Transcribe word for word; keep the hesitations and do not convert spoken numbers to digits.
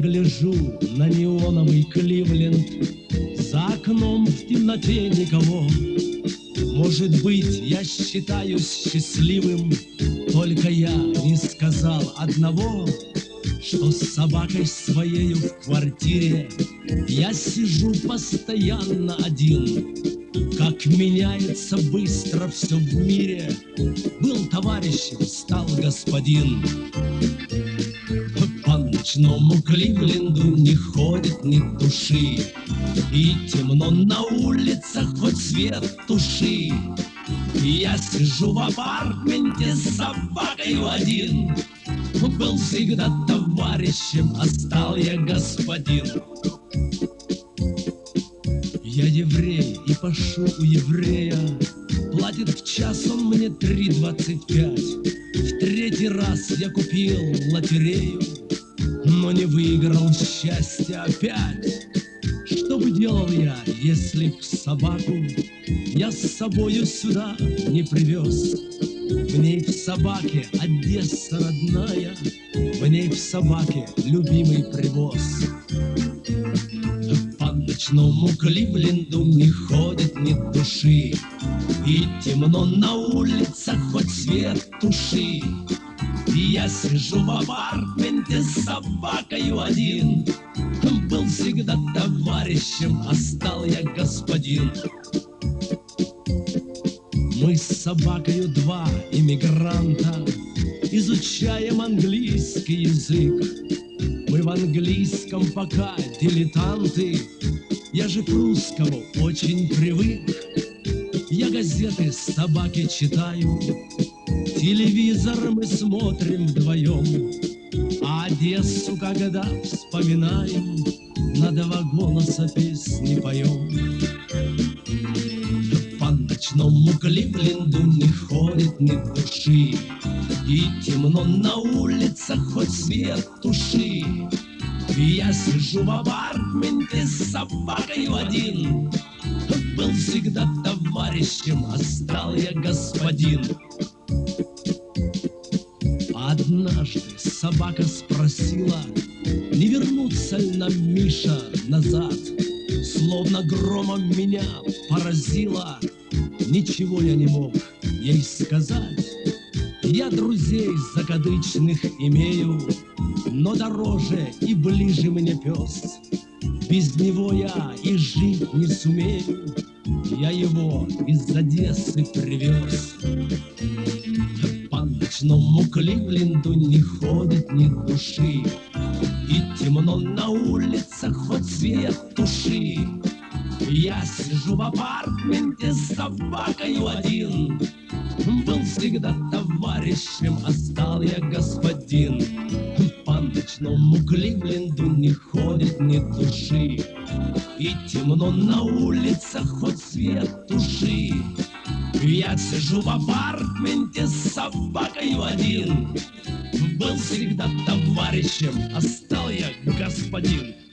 гляжу на неоновый Кливленд, за окном в темноте никого. Может быть, я считаюсь счастливым, только я не сказал одного, что с собакой своею в квартире я сижу постоянно один. Как меняется быстро все в мире, был товарищем, стал господин. По ночному Кливленду не ходит ни души, и темно на улицах, хоть свет туши. Я сижу в апартменте с собакою один. Был всегда товарищем, а стал я господин. Я еврей и пошу у еврея, платит в час он мне три двадцать пять. В третий раз я купил лотерею, но не выиграл счастья опять. Что бы делал я, если б собаку я с собою сюда не привез? В ней в собаке Одесса родная, в ней в собаке любимый привоз. По ночному Кливленду не ходит ни души, и темно на улицах, хоть свет туши. И я сижу в апартменте с собакою один. Был всегда товарищем, а стал я господин. Мы с собакою два иммигранта, изучаем английский язык. Мы в английском пока дилетанты, я же к русскому очень привык. Я газеты с собаки читаю, телевизор мы смотрим вдвоем, а Одессу, когда вспоминаем, на два голоса песни поем. По ночному Кливленду не ходит ни души, и темно на улицах, хоть свет туши. Я сижу в апартменте с собакою один. Был всегда товарищем, а стал я господин. Однажды собака спросила, не вернуться ли нам, Миша, назад. Словно громом меня поразило, ничего я не мог ей сказать. Я друзей закадычных имею, но дороже и ближе мне пес. Без него я и жить не сумею, я его из Одессы привез. По ночному Кливленду не ходит ни души, и темно на улицах, хоть свет туши. Я сижу в апартменте с собакою один. Был всегда товарищем, а стал я господин. По ночному Кливленду не ходит ни души, и темно на улицах, хоть свет туши. Я сижу в апартменте с собакою один. Был всегда товарищем, а стал я господин.